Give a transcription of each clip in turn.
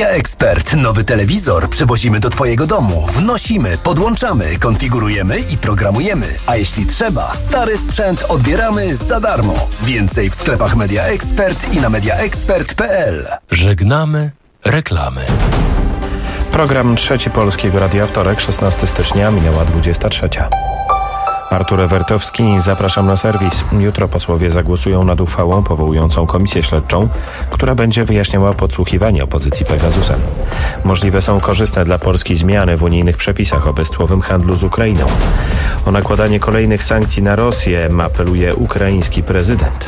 Media Expert. Nowy telewizor przywozimy do Twojego domu. Wnosimy, podłączamy, konfigurujemy i programujemy. A jeśli trzeba, stary sprzęt odbieramy za darmo. Więcej w sklepach Media Expert i na mediaexpert.pl. Żegnamy reklamy. Program Trzeci Polskiego Radia, wtorek, 16 stycznia, minęła 23. Artur Ewertowski, zapraszam na serwis. Jutro posłowie zagłosują nad uchwałą powołującą komisję śledczą, która będzie wyjaśniała podsłuchiwanie opozycji Pegasusem. Możliwe są korzystne dla Polski zmiany w unijnych przepisach o bezcłowym handlu z Ukrainą. O nakładanie kolejnych sankcji na Rosję apeluje ukraiński prezydent.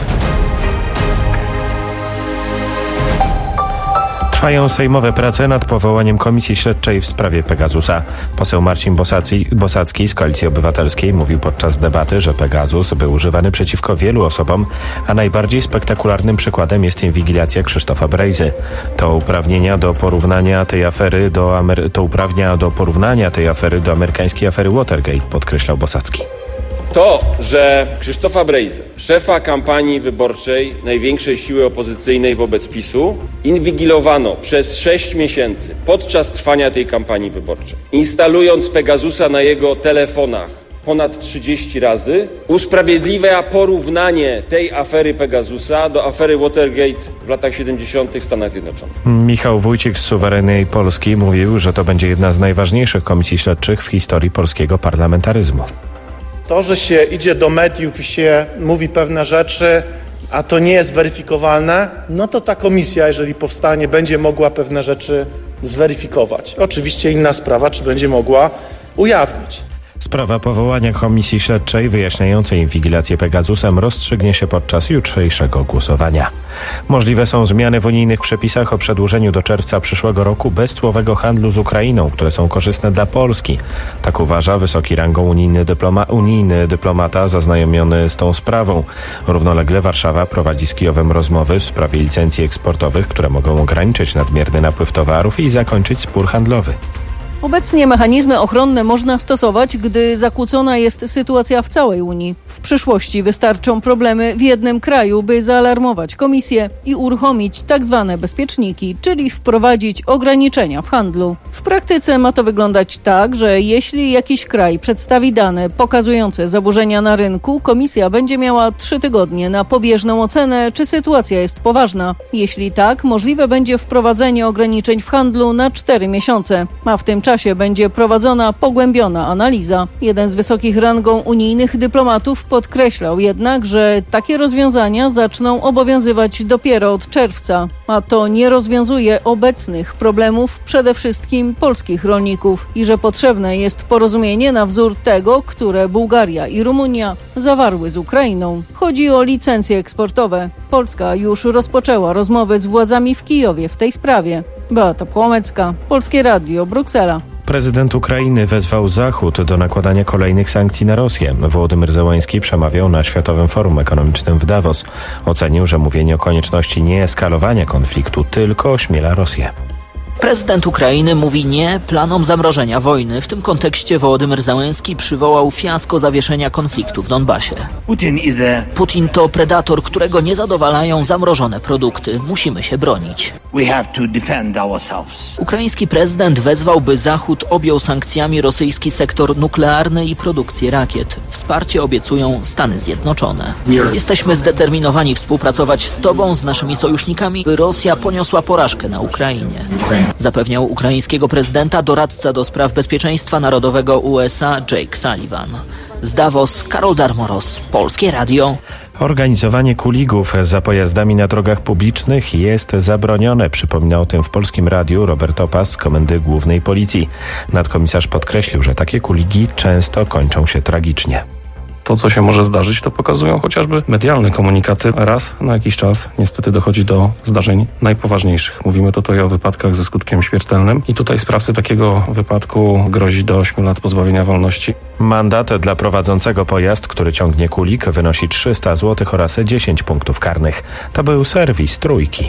Trwają sejmowe prace nad powołaniem komisji śledczej w sprawie Pegasusa. Poseł Marcin Bosacki z Koalicji Obywatelskiej mówił podczas debaty, że Pegasus był używany przeciwko wielu osobom, a najbardziej spektakularnym przykładem jest inwigilacja Krzysztofa Brejzy. To uprawnia do porównania tej afery do amerykańskiej afery Watergate, podkreślał Bosacki. To, że Krzysztofa Brejzę, szefa kampanii wyborczej największej siły opozycyjnej wobec PiS-u, inwigilowano przez 6 miesięcy podczas trwania tej kampanii wyborczej, instalując Pegasusa na jego telefonach ponad 30 razy, usprawiedliwia porównanie tej afery Pegasusa do afery Watergate w latach 70. w Stanach Zjednoczonych. Michał Wójcik z Suwerennej Polski mówił, że to będzie jedna z najważniejszych komisji śledczych w historii polskiego parlamentaryzmu. To, że się idzie do mediów i się mówi pewne rzeczy, a to nie jest weryfikowalne, no to ta komisja, jeżeli powstanie, będzie mogła pewne rzeczy zweryfikować. Oczywiście inna sprawa, czy będzie mogła ujawnić. Sprawa powołania komisji śledczej wyjaśniającej inwigilację Pegasusem rozstrzygnie się podczas jutrzejszego głosowania. Możliwe są zmiany w unijnych przepisach o przedłużeniu do czerwca przyszłego roku bezcłowego handlu z Ukrainą, które są korzystne dla Polski. Tak uważa wysoki rangą unijny dyplomata zaznajomiony z tą sprawą. Równolegle Warszawa prowadzi z Kijowem rozmowy w sprawie licencji eksportowych, które mogą ograniczyć nadmierny napływ towarów i zakończyć spór handlowy. Obecnie mechanizmy ochronne można stosować, gdy zakłócona jest sytuacja w całej Unii. W przyszłości wystarczą problemy w jednym kraju, by zaalarmować Komisję i uruchomić tzw. bezpieczniki, czyli wprowadzić ograniczenia w handlu. W praktyce ma to wyglądać tak, że jeśli jakiś kraj przedstawi dane pokazujące zaburzenia na rynku, Komisja będzie miała 3 tygodnie na pobieżną ocenę, czy sytuacja jest poważna. Jeśli tak, możliwe będzie wprowadzenie ograniczeń w handlu na 4 miesiące, a w tym czasie będzie prowadzona pogłębiona analiza. Jeden z wysokich rangą unijnych dyplomatów podkreślał jednak, że takie rozwiązania zaczną obowiązywać dopiero od czerwca, a to nie rozwiązuje obecnych problemów przede wszystkim polskich rolników i że potrzebne jest porozumienie na wzór tego, które Bułgaria i Rumunia zawarły z Ukrainą. Chodzi o licencje eksportowe. Polska już rozpoczęła rozmowy z władzami w Kijowie w tej sprawie. Beata Płomecka, Polskie Radio, Bruksela. Prezydent Ukrainy wezwał Zachód do nakładania kolejnych sankcji na Rosję. Wołodymyr Zełański przemawiał na Światowym Forum Ekonomicznym w Davos. Ocenił, że mówienie o konieczności nieeskalowania konfliktu tylko ośmiela Rosję. Prezydent Ukrainy mówi nie planom zamrożenia wojny. W tym kontekście Wołodymyr Zełański przywołał fiasko zawieszenia konfliktu w Donbasie. Putin to predator, którego nie zadowalają zamrożone produkty. Musimy się bronić. Ukraiński prezydent wezwał, by Zachód objął sankcjami rosyjski sektor nuklearny i produkcję rakiet. Wsparcie obiecują Stany Zjednoczone. Jesteśmy zdeterminowani współpracować z Tobą, z naszymi sojusznikami, by Rosja poniosła porażkę na Ukrainie. Zapewniał ukraińskiego prezydenta doradca do spraw bezpieczeństwa narodowego USA Jake Sullivan. Z Davos, Karol Darmoros, Polskie Radio. Organizowanie kuligów za pojazdami na drogach publicznych jest zabronione. Przypomina o tym w Polskim Radiu Robert Opas z Komendy Głównej Policji. Nadkomisarz podkreślił, że takie kuligi często kończą się tragicznie. To, co się może zdarzyć, to pokazują chociażby medialne komunikaty. Raz na jakiś czas niestety dochodzi do zdarzeń najpoważniejszych. Mówimy tutaj o wypadkach ze skutkiem śmiertelnym i tutaj sprawcy takiego wypadku grozi do 8 lat pozbawienia wolności. Mandat dla prowadzącego pojazd, który ciągnie kulik, wynosi 300 zł oraz 10 punktów karnych. To był serwis Trójki.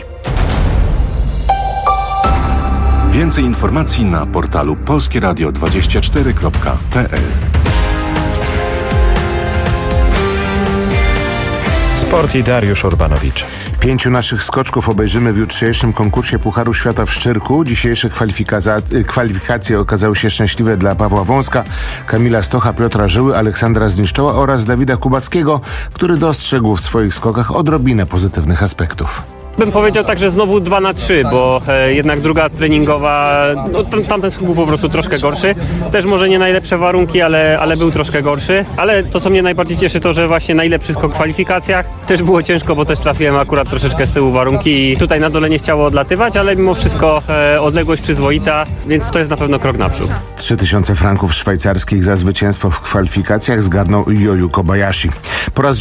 Więcej informacji na portalu polskieradio24.pl. Sport i Dariusz Urbanowicz. 5 naszych skoczków obejrzymy w jutrzejszym konkursie Pucharu Świata w Szczyrku. Dzisiejsze kwalifikacje okazały się szczęśliwe dla Pawła Wąska, Kamila Stocha, Piotra Żyły, Aleksandra Zniszczoła oraz Dawida Kubackiego, który dostrzegł w swoich skokach odrobinę pozytywnych aspektów. Bym powiedział tak, że znowu 2-3, bo jednak druga treningowa, tamten skok był po prostu troszkę gorszy. Też może nie najlepsze warunki, ale był troszkę gorszy. Ale to, co mnie najbardziej cieszy, to, że właśnie najlepszy skok w kwalifikacjach. Też było ciężko, bo też trafiłem akurat troszeczkę z tyłu warunki i tutaj na dole nie chciało odlatywać, ale mimo wszystko odległość przyzwoita, więc to jest na pewno krok naprzód. 3000 franków szwajcarskich za zwycięstwo w kwalifikacjach zgarnął Yoyu Kobayashi. Po raz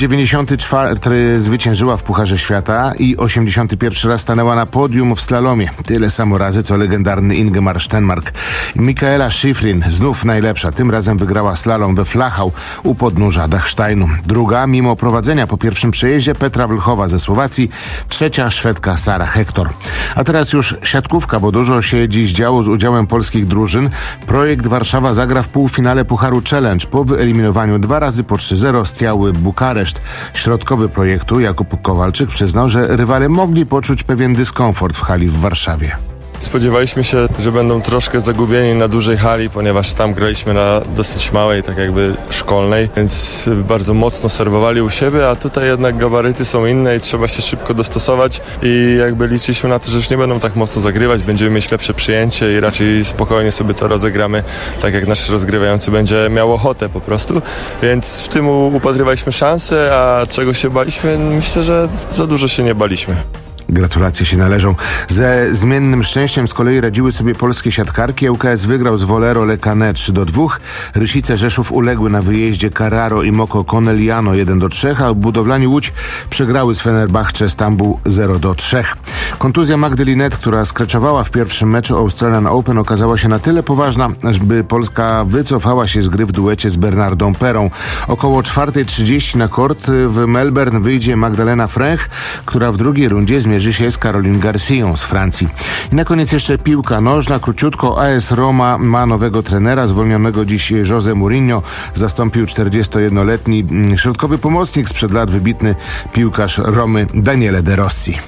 94 zwyciężyła w Pucharze Świata i 81 raz stanęła na podium w slalomie. Tyle samo razy, co legendarny Ingemar Stenmark. Michaela Schifrin, znów najlepsza. Tym razem wygrała slalom we Flachau u podnóża Dachsteinu. Druga, mimo prowadzenia po pierwszym przejeździe, Petra Wlchowa ze Słowacji. Trzecia, Szwedka Sara Hector. A teraz już siatkówka, bo dużo się dziś działo z udziałem polskich drużyn. Projekt Warszawa zagra w półfinale Pucharu Challenge po wyeliminowaniu 2 razy po 3-0 z Tiały Bukareszt. Środkowy projektu Jakub Kowalczyk przyznał, że rywale mogli poczuć pewien dyskomfort w hali w Warszawie. Spodziewaliśmy się, że będą troszkę zagubieni na dużej hali, ponieważ tam graliśmy na dosyć małej, tak jakby szkolnej, więc bardzo mocno serwowali u siebie, a tutaj jednak gabaryty są inne i trzeba się szybko dostosować i jakby liczyliśmy na to, że już nie będą tak mocno zagrywać, będziemy mieć lepsze przyjęcie i raczej spokojnie sobie to rozegramy, tak jak nasz rozgrywający będzie miał ochotę po prostu, więc w tym upatrywaliśmy szansę, a czego się baliśmy? Myślę, że za dużo się nie baliśmy. Gratulacje się należą. Ze zmiennym szczęściem z kolei radziły sobie polskie siatkarki. ŁKS wygrał z Wolero Le Canet 3-2. Rysice Rzeszów uległy na wyjeździe Carraro i Moko Conegliano 1-3, a budowlani Łódź przegrały z Fenerbahce Stambuł 0-3. Kontuzja Magdy Linette, która skreczowała w pierwszym meczu Australian Open, okazała się na tyle poważna, żeby Polska wycofała się z gry w duecie z Bernardą Perą. Około 4:30 na kort w Melbourne wyjdzie Magdalena Frech, która w drugiej rundzie zmierzy się z Caroline Garcją z Francji. I na koniec jeszcze piłka nożna. Króciutko, AS Roma ma nowego trenera, zwolnionego dziś José Mourinho. Zastąpił 41-letni środkowy pomocnik sprzed lat, wybitny piłkarz Romy Daniele De Rossi.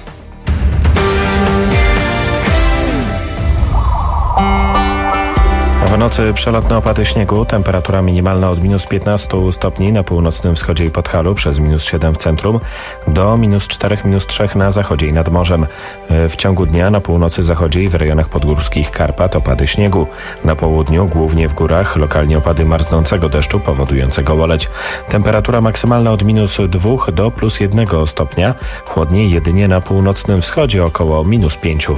W nocy przelotne opady śniegu, temperatura minimalna od -15 stopni na północnym wschodzie i Podhalu, przez -7 w centrum, do -4, -3 na zachodzie i nad morzem. W ciągu dnia na północy, zachodzie i w rejonach podgórskich Karpat opady śniegu. Na południu, głównie w górach, lokalnie opady marznącego deszczu powodującego łoleć. Temperatura maksymalna od -2 do +1 stopnia, chłodniej jedynie na północnym wschodzie, około -5.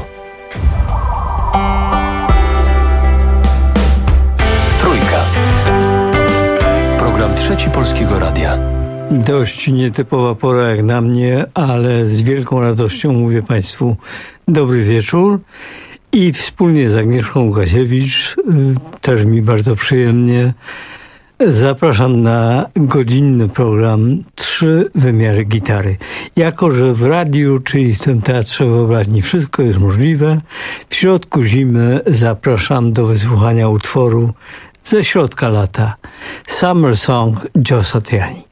Program Trzeci Polskiego Radia. Dość nietypowa pora jak na mnie, ale z wielką radością mówię Państwu dobry wieczór i wspólnie z Agnieszką Łukasiewicz, też mi bardzo przyjemnie, zapraszam na godzinny program 3 wymiary gitary. Jako że w radiu, czyli w tym teatrze wyobraźni wszystko jest możliwe, w środku zimy zapraszam do wysłuchania utworu ze środka lata. Summer Song Joe Satriani.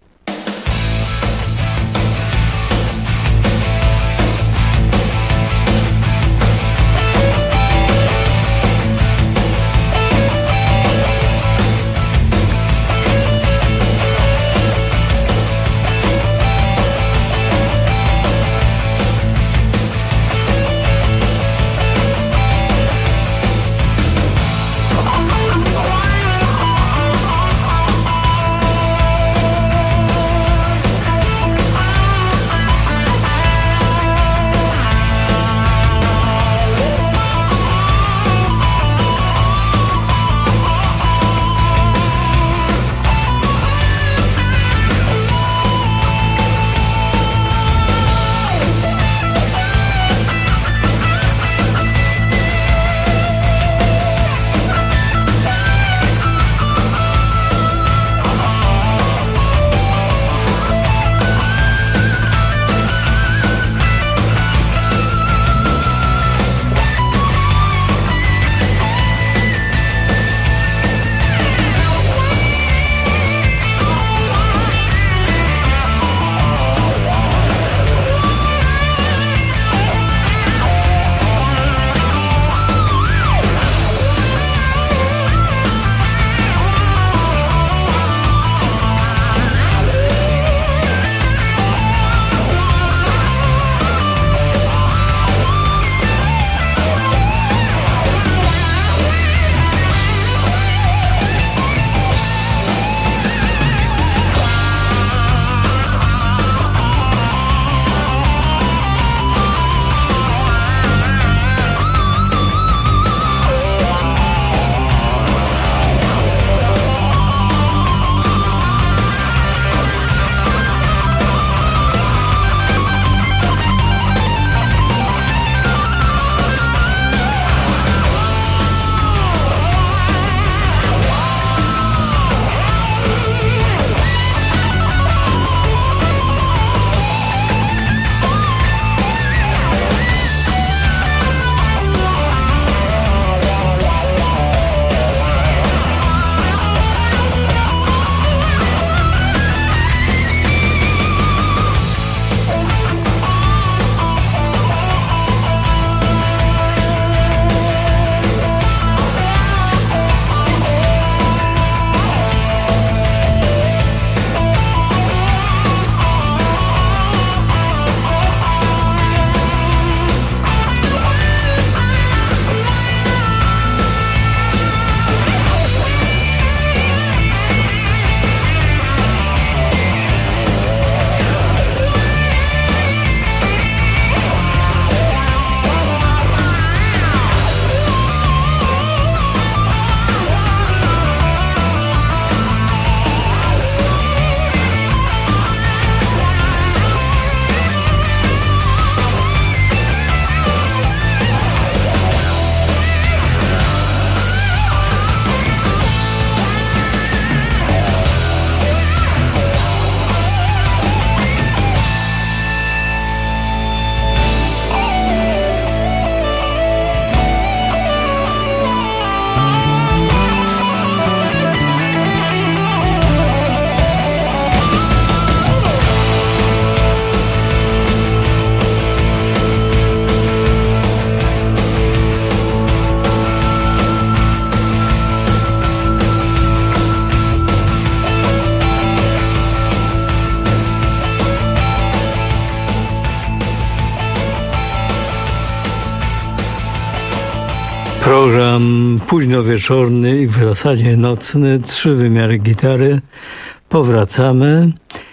Program późnowieczorny i w zasadzie nocny, 3 wymiary gitary. Powracamy.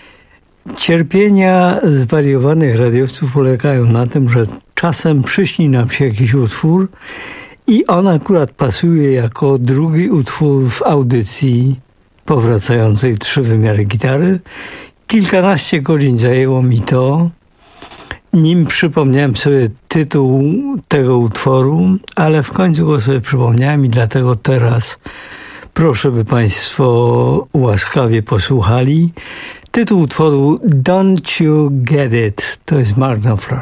Cierpienia zwariowanych radiowców polegają na tym, że czasem przyśni nam się jakiś utwór i on akurat pasuje jako drugi utwór w audycji powracającej 3 wymiary gitary. Kilkanaście godzin zajęło mi to, nim przypomniałem sobie tytuł tego utworu, ale w końcu go sobie przypomniałem i dlatego teraz proszę, by Państwo łaskawie posłuchali. Tytuł utworu Don't You Get It, to jest Mark Knopfler.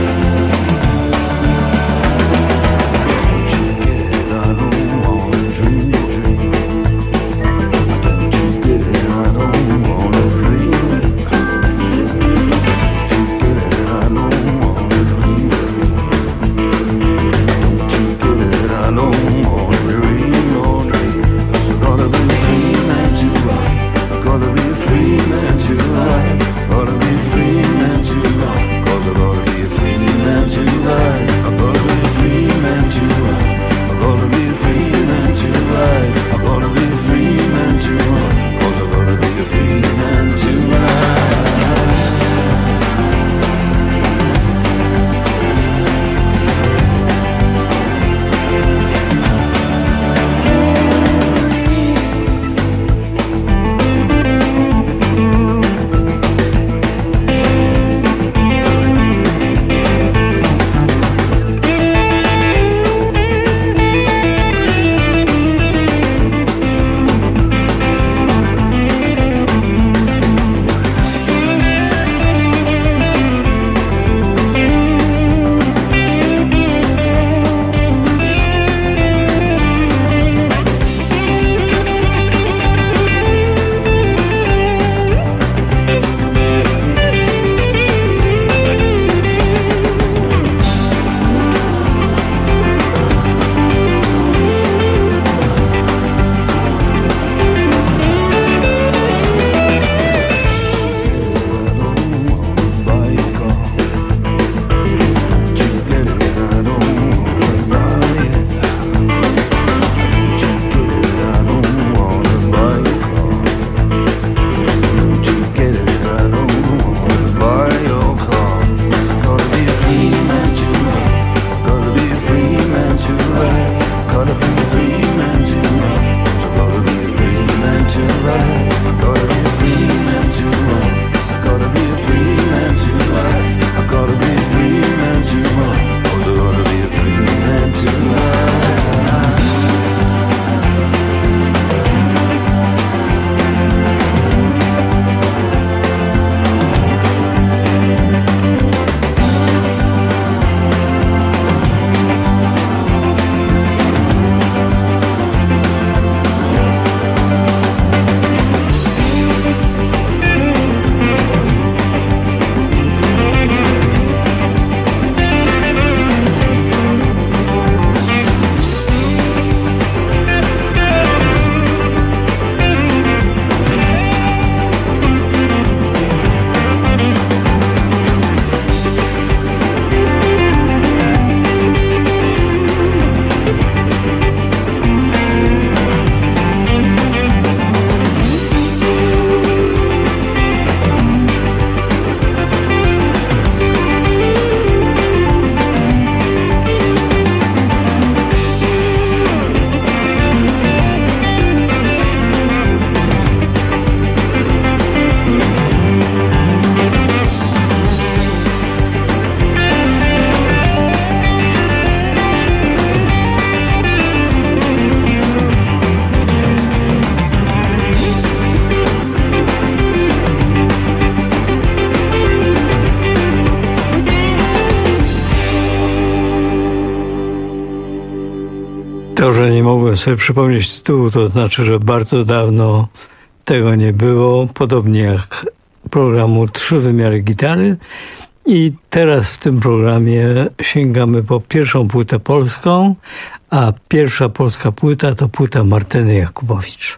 Dream że nie mogłem sobie przypomnieć tytułu, to znaczy, że bardzo dawno tego nie było, podobnie jak programu 3 wymiary gitary. I teraz w tym programie sięgamy po pierwszą płytę polską, a pierwsza polska płyta to płyta Martyny Jakubowicz.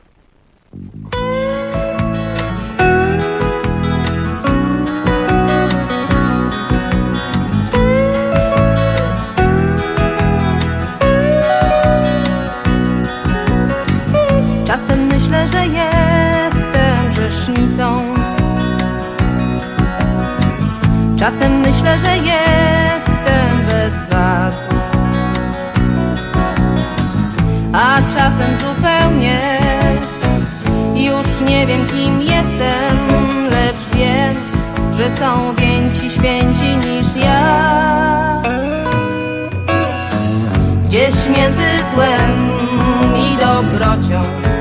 Czasem myślę, że jestem grzesznicą. Czasem myślę, że jestem bez was. A czasem zupełnie już nie wiem, kim jestem, lecz wiem, że są więksi, święci niż ja. Gdzieś między złem i dobrocią,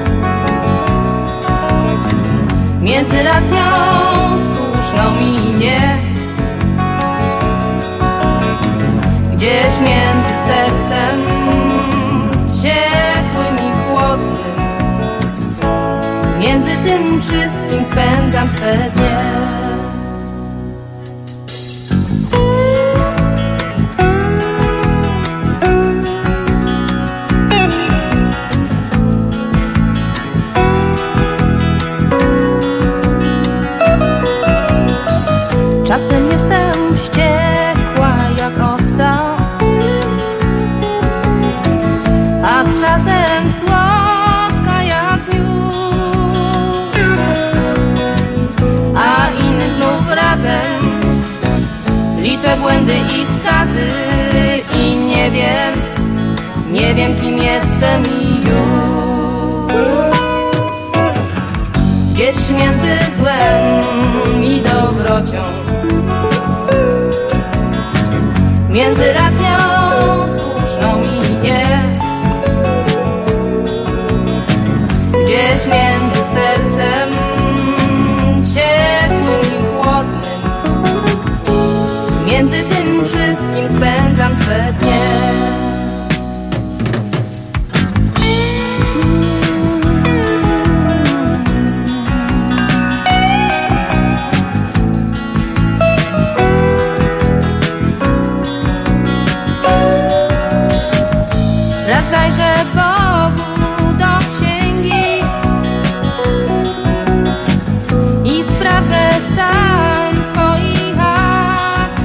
między racją słuszną i nie, gdzieś między sercem ciepłym i chłodnym, między tym wszystkim spędzam swe dnie. Czasem jestem wściekła jak osa, a czasem słodka jak miód, a inny znów razem liczę błędy i skazy i nie wiem kim jestem i już. Gdzieś między złem i dobrocią, między racją słuszną i nie, gdzieś między sercem ciepłym i chłodnym, między tym wszystkim spędzam swe dnie. Zajrzę Bogu do księgi i sprawdzę stan swoich akt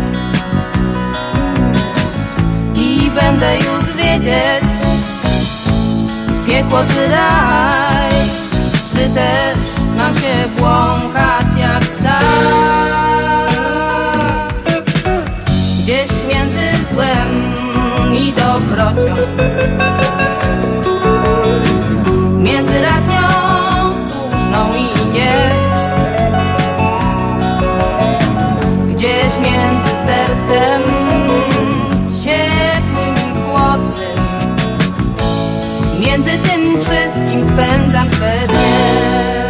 i będę już wiedzieć, piekło czy raj, czy też mam się błąkać jak ptak. Gdzieś między złem i dobrocią, między racją słuszną i nie, gdzieś między sercem ciepłym i chłodnym, między tym wszystkim spędzam swe dnie.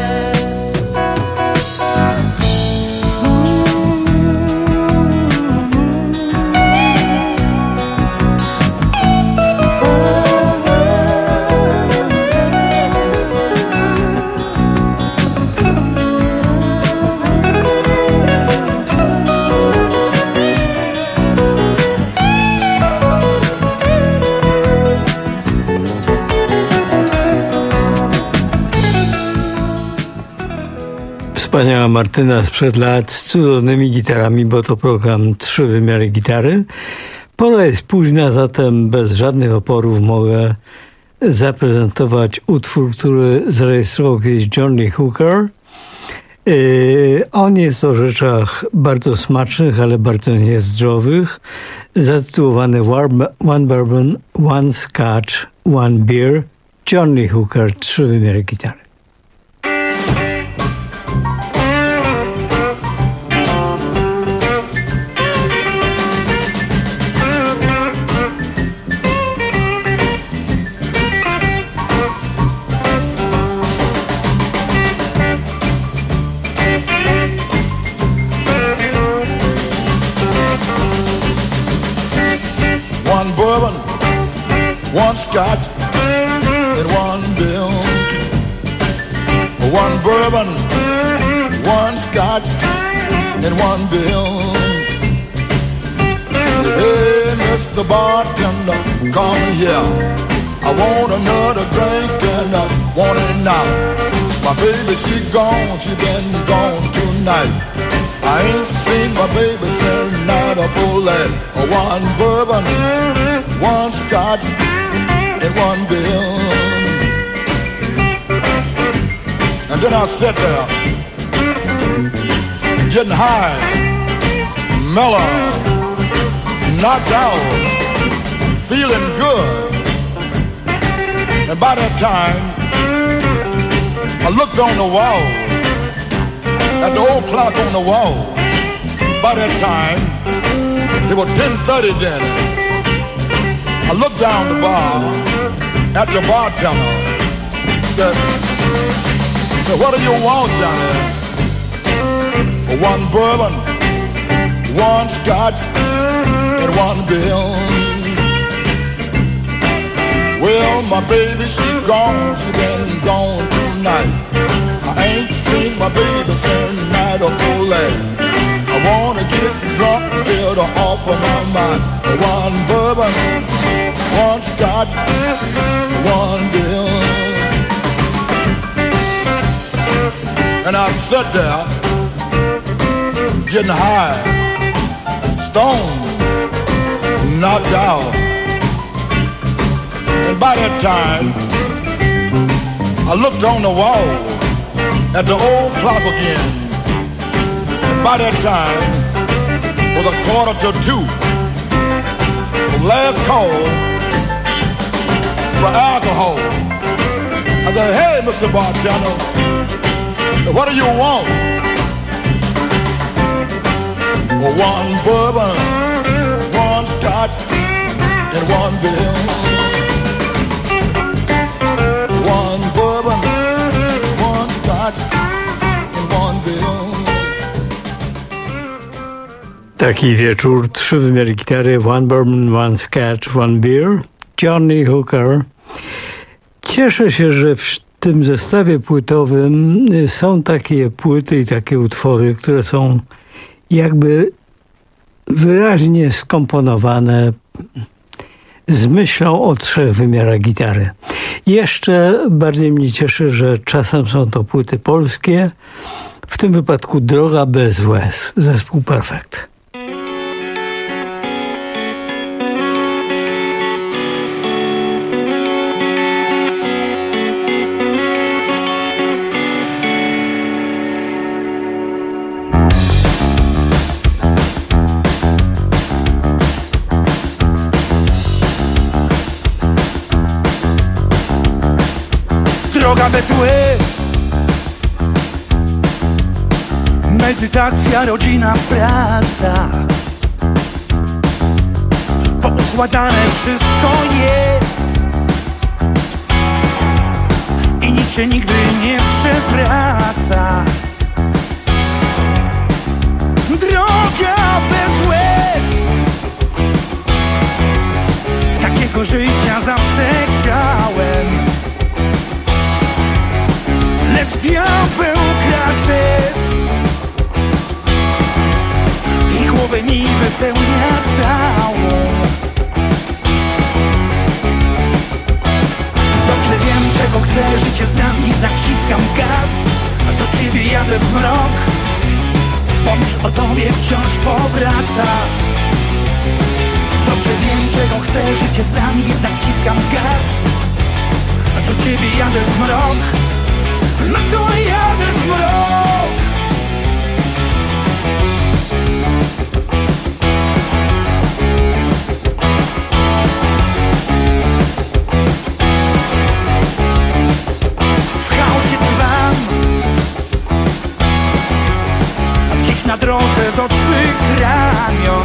Wspaniała Martyna sprzed lat z cudownymi gitarami, bo to program 3 wymiary gitary. Pora jest późna, zatem bez żadnych oporów mogę zaprezentować utwór, który zarejestrował kiedyś John Lee Hooker. On jest o rzeczach bardzo smacznych, ale bardzo niezdrowych. Zatytułowany One Bourbon, One Scotch, One Beer. John Lee Hooker, 3 wymiary gitary. One bourbon, one scotch, bourbon, one scotch, and one bill. Hey, Mr. Bartender, come here. I want another drink and I want it now. My baby, she gone, she been gone tonight. I ain't seen my baby since night of full life. One bourbon, one scotch, and one bill. And then I sat there, getting high, mellow, knocked out, feeling good. And by that time, I looked on the wall, at the old clock on the wall. By that time, it was 10:30 then. I looked down the bar at the bartender. Said, what do you want, Johnny? One bourbon, one scotch, and one bill. Well, my baby, she gone, she been gone tonight. I ain't seen my baby since night of full life. I wanna get drunk, get her off of my mind. One bourbon, one scotch, one bill. And I sat there, getting high, stoned, knocked out. And by that time, I looked on the wall at the old clock again. And by that time, it was 1:45. The last call for alcohol. I said, hey, Mr. Bartender, what do you want? One bourbon, one scotch, and one bill. One bourbon, one scotch, and one bill. Taki wieczór, 3 wymiary gitary, one bourbon, one scotch, one beer. Johnny Hooker. Cieszę się, że w tym zestawie płytowym są takie płyty i takie utwory, które są jakby wyraźnie skomponowane z myślą o 3 wymiarach gitary. Jeszcze bardziej mnie cieszy, że czasem są to płyty polskie, w tym wypadku Droga bez łez, zespół Perfekt. Droga bez łez, medytacja, rodzina, praca. Poukładane wszystko jest i nic się nigdy nie przewraca. Droga bez łez, takiego życia zawsze chciałem. Lecz diabeł kracze i głowę mi wypełnia całą. Dobrze wiem, czego chcę, życie znam, jednak wciskam gaz. A do ciebie jadę w mrok, pomyśl o tobie wciąż powraca. Dobrze wiem, czego chcę, życie znam, jednak wciskam gaz. A do ciebie jadę w mrok, no co jadę w mrok. W chaosie trwam, a gdzieś na drodze do twych ramion,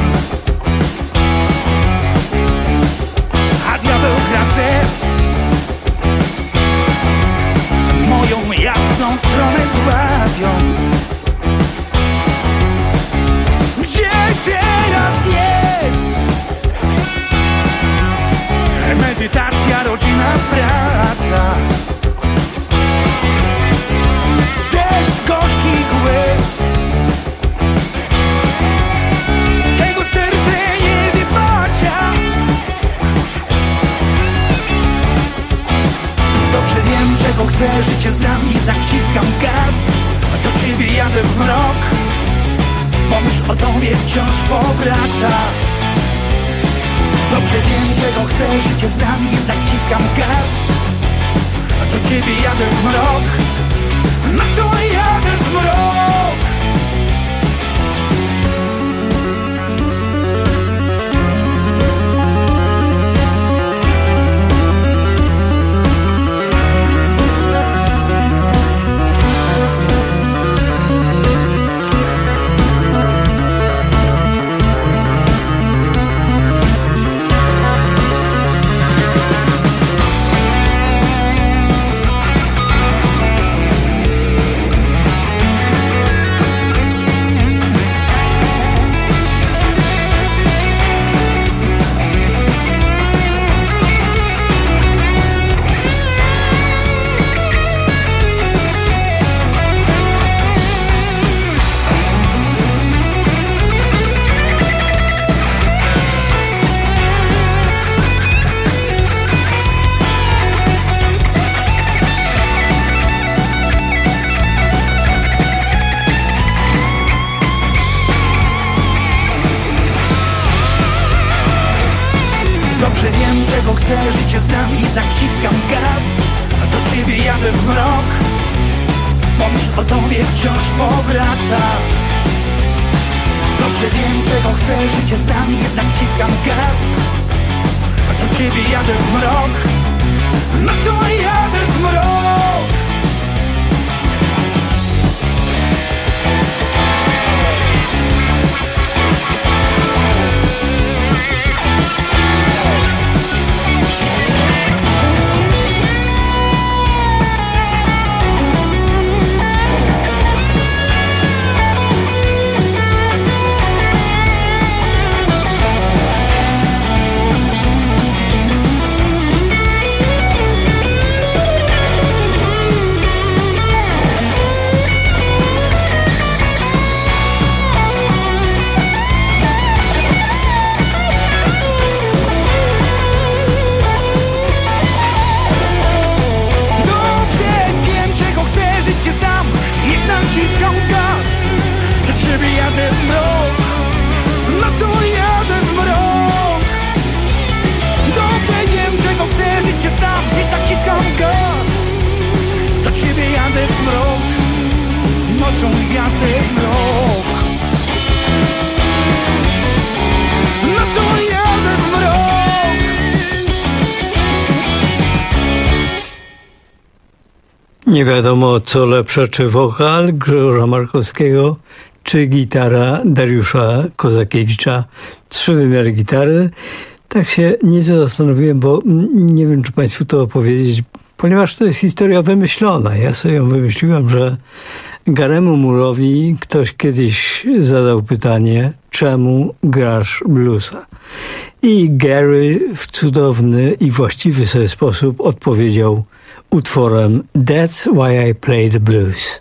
a diabeł kracze moją jasną stronę dławiąc. Gdzie teraz jest medytacja, rodzina, praca? wiem, czego chcę, życie znam, jednak wciskam gaz. Do ciebie jadę w mrok, pomyśl o tobie wciąż powraca. Dobrze wiem, czego chcę, życie znam, jednak wciskam gaz. Do ciebie jadę w mrok, na co jadę w mrok. Dobrze wiem, czego chcę, życie znam, jednak wciskam gaz. Do ciebie jadę w mrok, pomyśl o tobie wciąż powraca. Dobrze wiem, czego chcę, życie znam, jednak wciskam gaz. Do ciebie jadę w mrok, na co jadę w mrok. Nie wiadomo, co lepsze, czy wokal Grzegorza Markowskiego, czy gitara Dariusza Kozakiewicza. 3 wymiary gitary. Tak się nieco zastanowiłem, bo nie wiem, czy Państwu to opowiedzieć, ponieważ to jest historia wymyślona. Ja sobie ją wymyśliłem, że Garemu Moore'owi ktoś kiedyś zadał pytanie, czemu grasz bluesa? I Gary w cudowny i właściwy sobie sposób odpowiedział utworem That's Why I Play the Blues.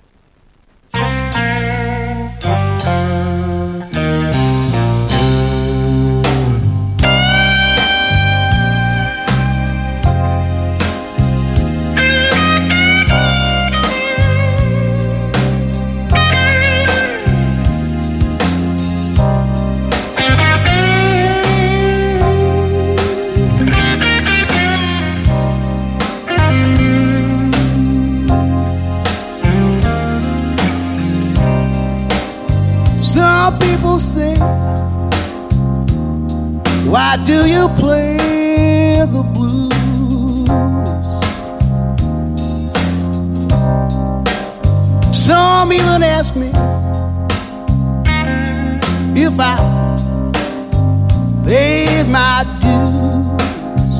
Why do you play the blues? Some even ask me if I paid my dues.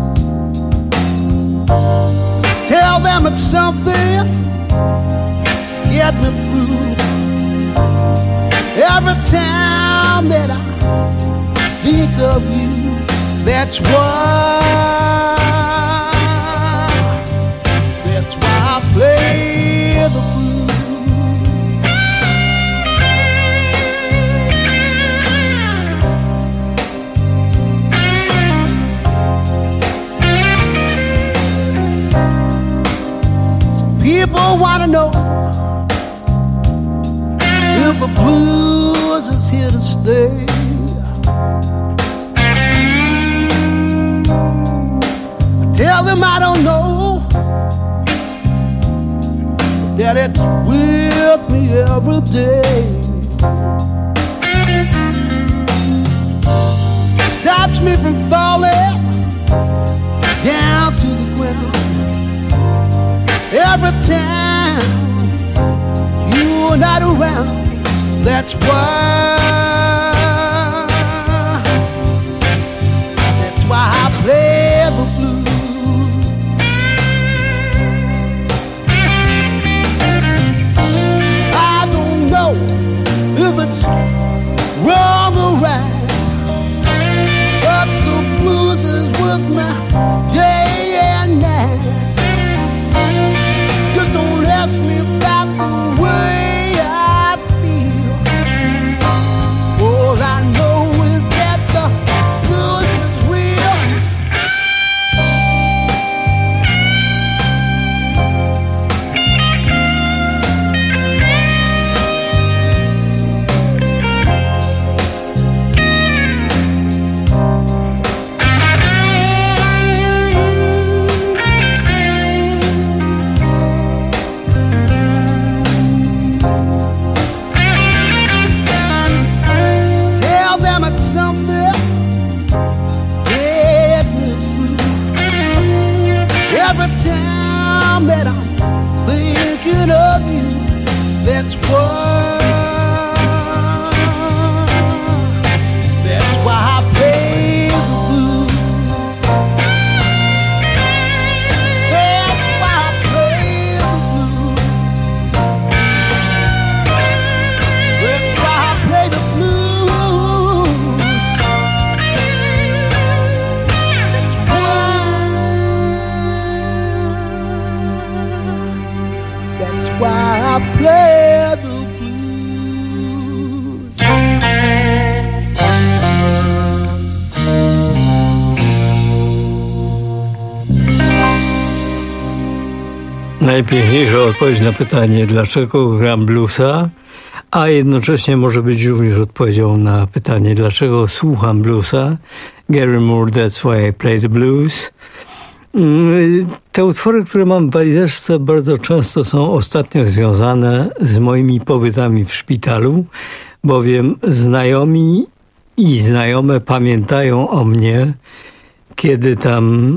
Tell them it's something get me through. Every time that I think of you, that's why I play the blues. People wanna know if the blues is here to stay. I tell them I don't know, that it's with me every day. Stops me from falling down to the ground. Every time you're not around, that's why I play the blues. I don't know if it's wrong or right, but the blues is with me day and night. Just don't ask me about the way I feel. All I know is that the blues is real. Tell them it's something that will prove. Every time that I'm thinking of you, that's why I play the blues. That's why I play the blues. That's why I play the blues. That's why I play the blues. Najpiękniejsza odpowiedź na pytanie, dlaczego gram bluesa, a jednocześnie może być również odpowiedzią na pytanie, dlaczego słucham bluesa. Gary Moore, That's Why I Play the Blues. Te utwory, które mam w walizeczce, bardzo często są ostatnio związane z moimi pobytami w szpitalu, bowiem znajomi i znajome pamiętają o mnie, kiedy tam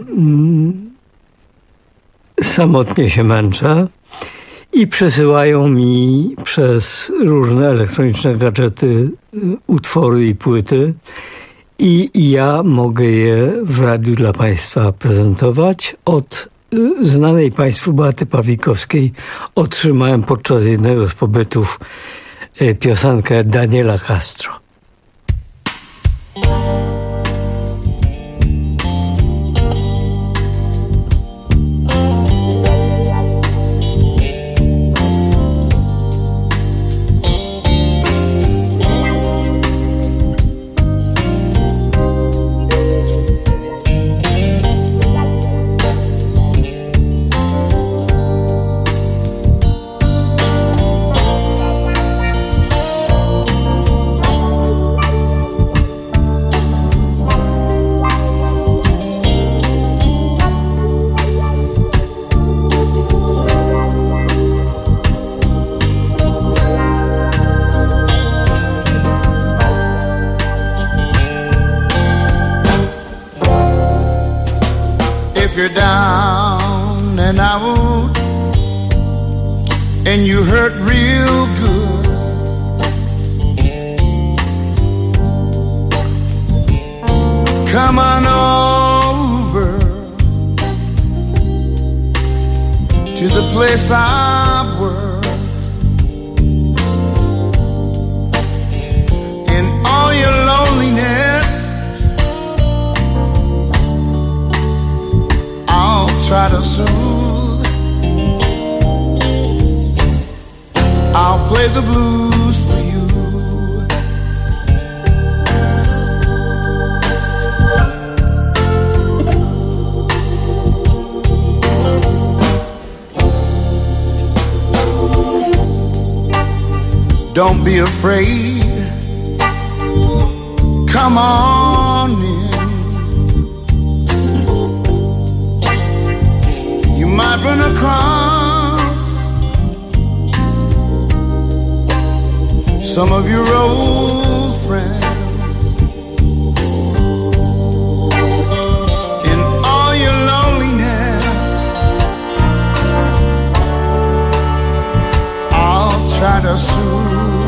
samotnie się męczę i przesyłają mi przez różne elektroniczne gadżety utwory i płyty i ja mogę je w radiu dla Państwa prezentować. Od znanej Państwu Beaty Pawlikowskiej otrzymałem podczas jednego z pobytów piosenkę Daniela Castro. You're down and out and you hurt real good. Come on over to the place I work. In all your loneliness, I'll try to soothe. I'll play the blues for you. Don't be afraid. Come on in. You might run across some of your old friends. In all your loneliness, I'll try to soothe.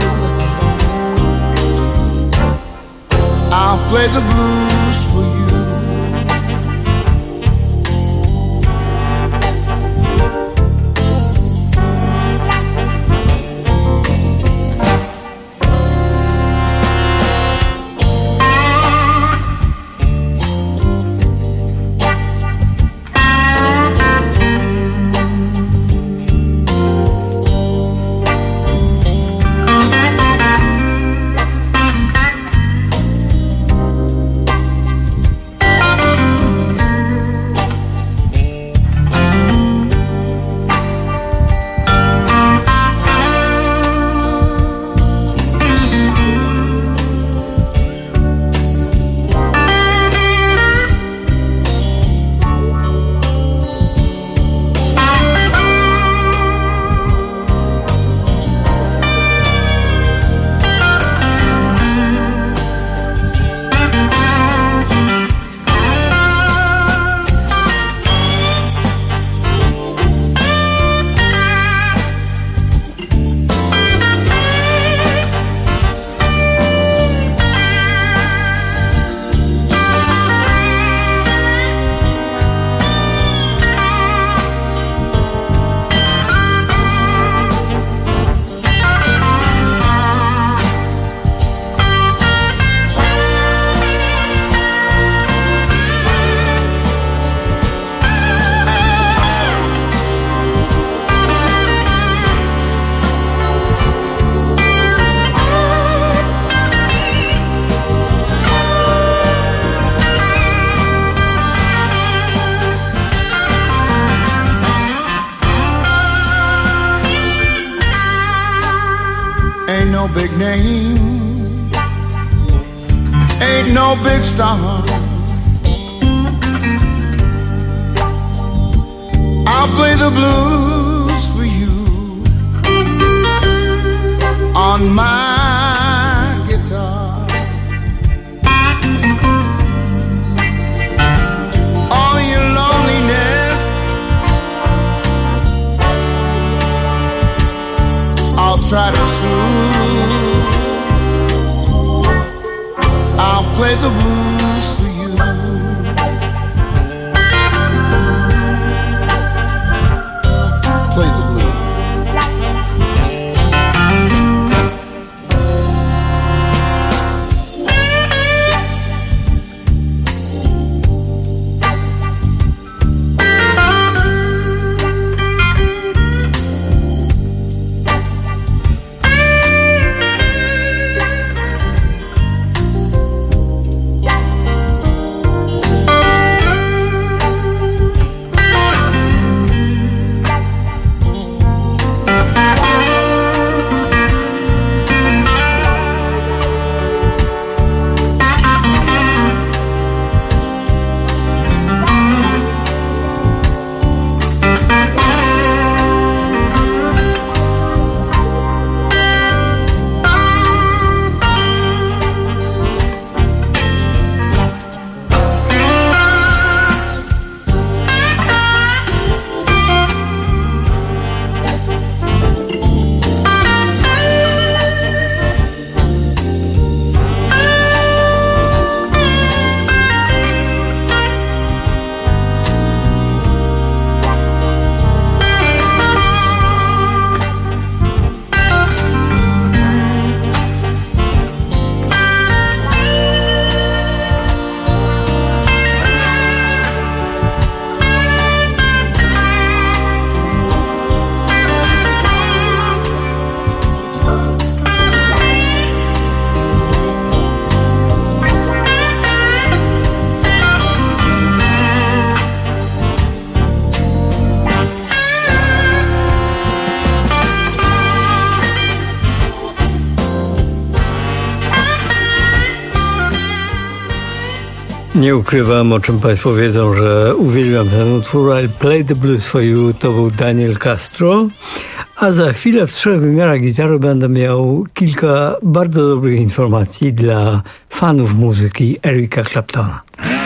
I'll play the blues for you. Ain't no big name, ain't no big star. I'll play the blues for you on my guitar. All your loneliness, I'll try to soothe. I'll play the blues for you. Play the blues. Nie ukrywam, o czym Państwo wiedzą, że uwielbiam ten utwór. I Play the Blues for You to był Daniel Castro. A za chwilę w 3 wymiarach gitary będę miał kilka bardzo dobrych informacji dla fanów muzyki Erica Claptona.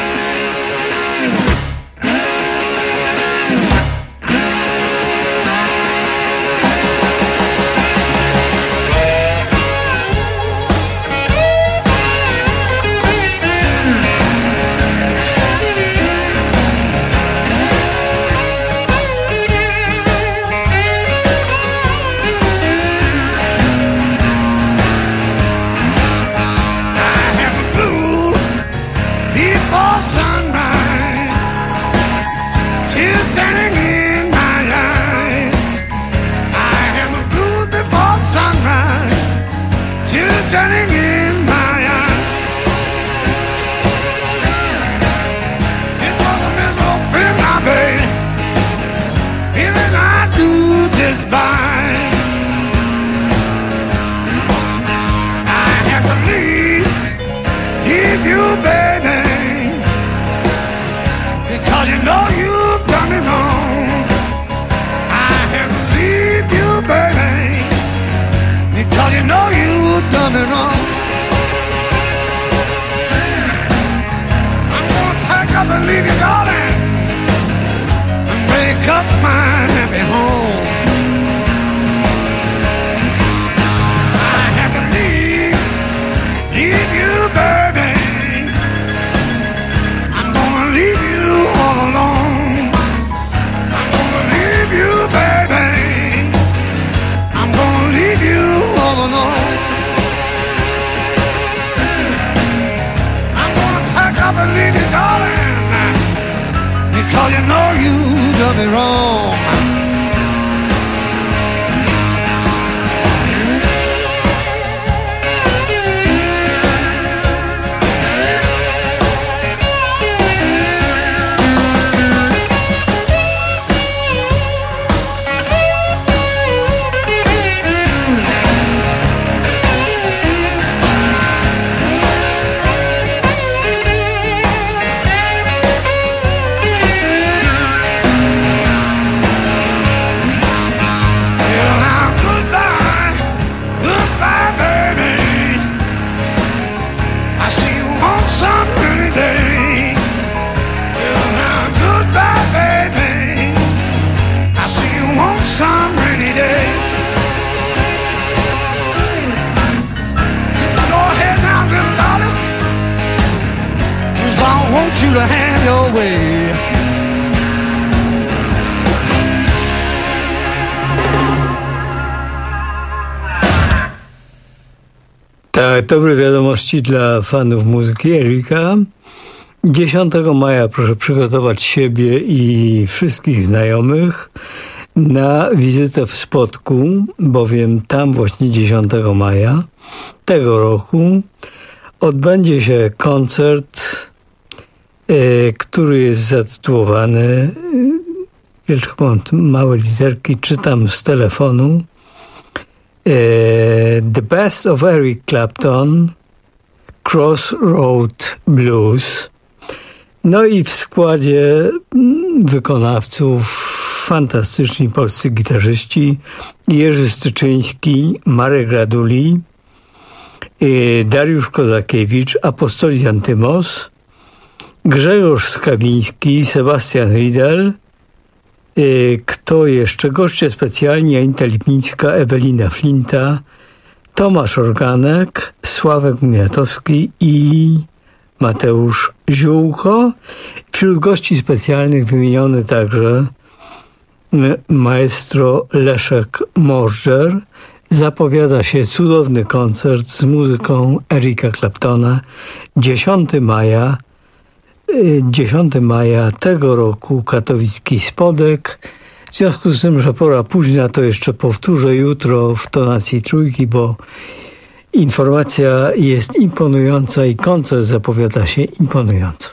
Tak, dobre wiadomości dla fanów muzyki Erica. 10 maja proszę przygotować siebie i wszystkich znajomych na wizytę w Spodku, bowiem tam właśnie 10 maja tego roku odbędzie się koncert, który jest zatytułowany, małe literki, czytam z telefonu, The Best of Eric Clapton, Crossroad Blues. No i w składzie wykonawców fantastyczni polscy gitarzyści Jerzy Styczyński, Marek Raduli, Dariusz Kozakiewicz, Apostolis Antymos, Grzegorz Skawiński, Sebastian Riedel, kto jeszcze? Goście specjalni Anita Lipnicka, Ewelina Flinta, Tomasz Organek, Sławek Miatowski i Mateusz Ziółko. Wśród gości specjalnych wymieniony także maestro Leszek Możdżer. Zapowiada się cudowny koncert z muzyką Erica Claptona 10 maja tego roku, katowicki Spodek. W związku z tym, że pora późna, to jeszcze powtórzę jutro w tonacji trójki, bo informacja jest imponująca i koncert zapowiada się imponująco.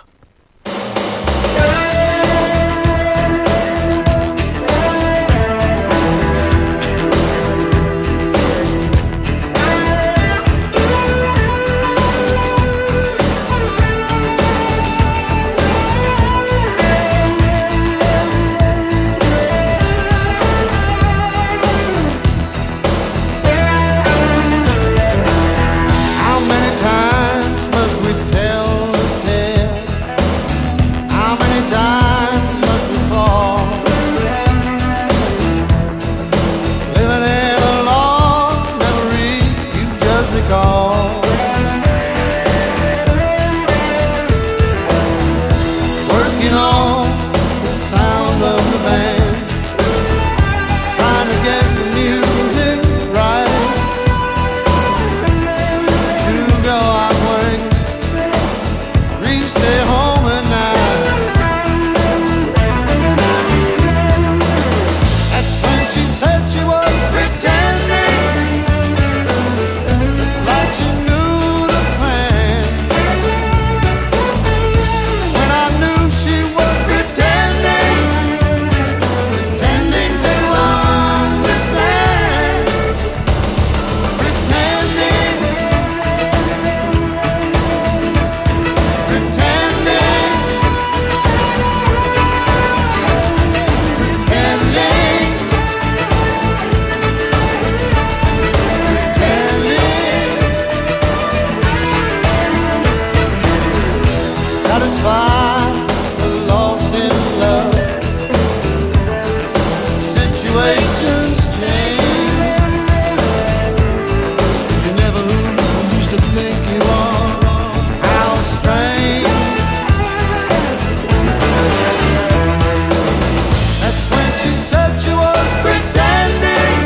situations change. You never used to think you are. How strange. That's when she said she was pretending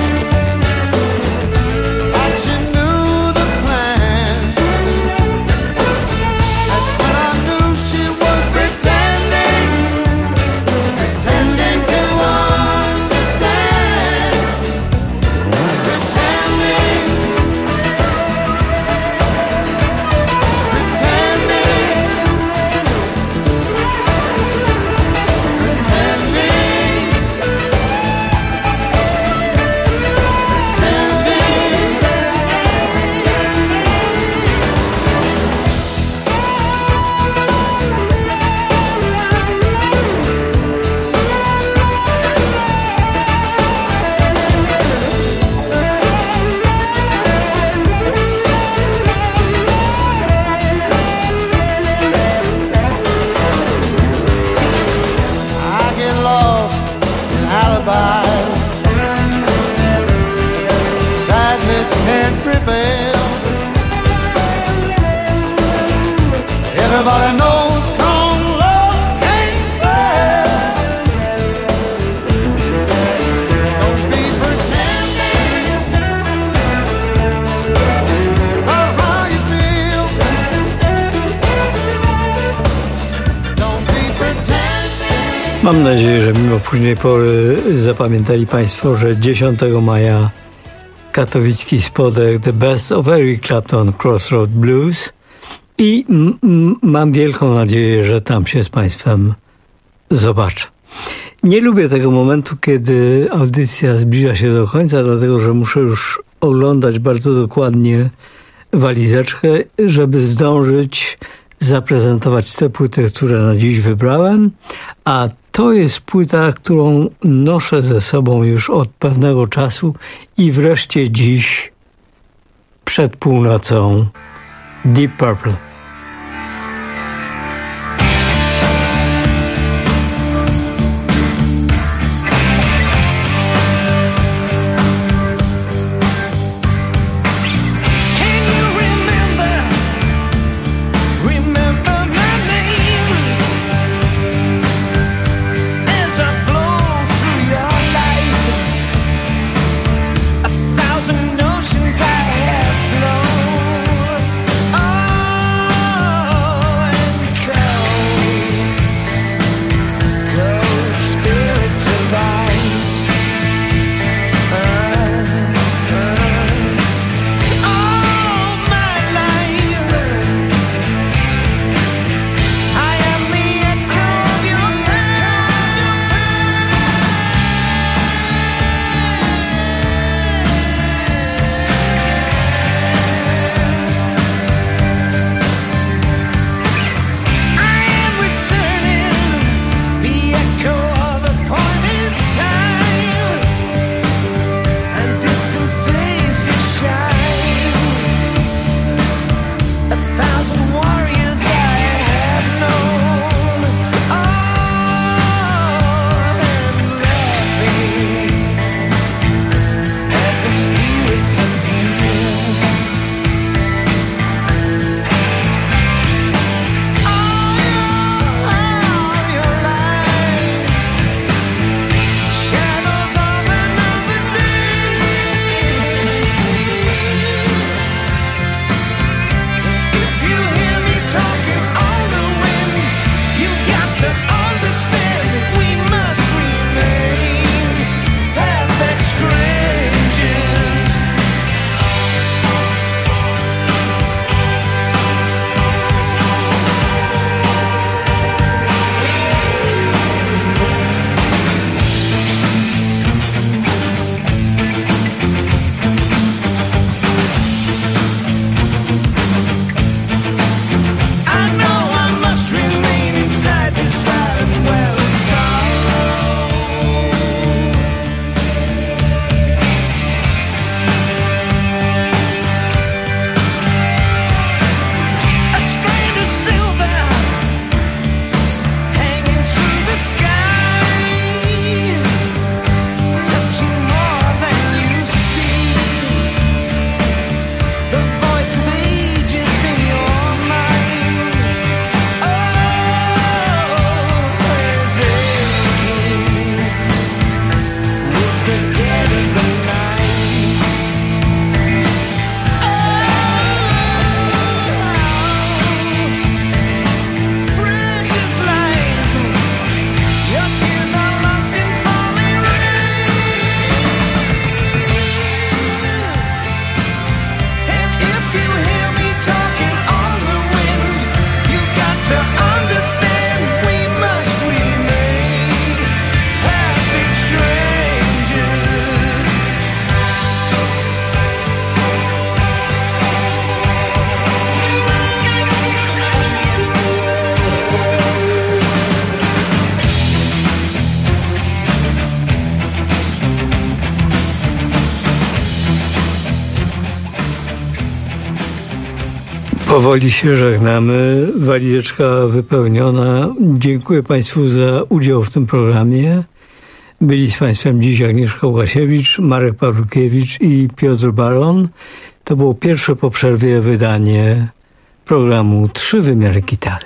that she knew the plan. That's when I knew she was pretending to understand. Pretending. I get lost in alibis. Sadness can't prevail. Everybody knows come love can't fail. Don't be pretending about how you feel. Don't be pretending. Mam nadzieję, że mimo późnej pory zapamiętali Państwo, że 10 maja katowicki spodek The Best of Eric Clapton Crossroad Blues i mam wielką nadzieję, że tam się z Państwem zobaczę. Nie lubię tego momentu, kiedy audycja zbliża się do końca, dlatego że muszę już oglądać bardzo dokładnie walizeczkę, żeby zdążyć zaprezentować te płyty, które na dziś wybrałem, a to jest płyta, którą noszę ze sobą już od pewnego czasu i wreszcie dziś przed północą Deep Purple. Thousand oceans I have flown. Oh, Powoli się żegnamy. Walizeczka wypełniona. Dziękuję Państwu za udział w tym programie. Byli z Państwem dziś Agnieszka Łukasiewicz, Marek Pawlukiewicz i Piotr Baron. To było pierwsze po przerwie wydanie programu 3 wymiary gitary.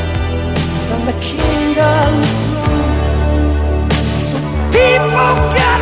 Kingdom, so people get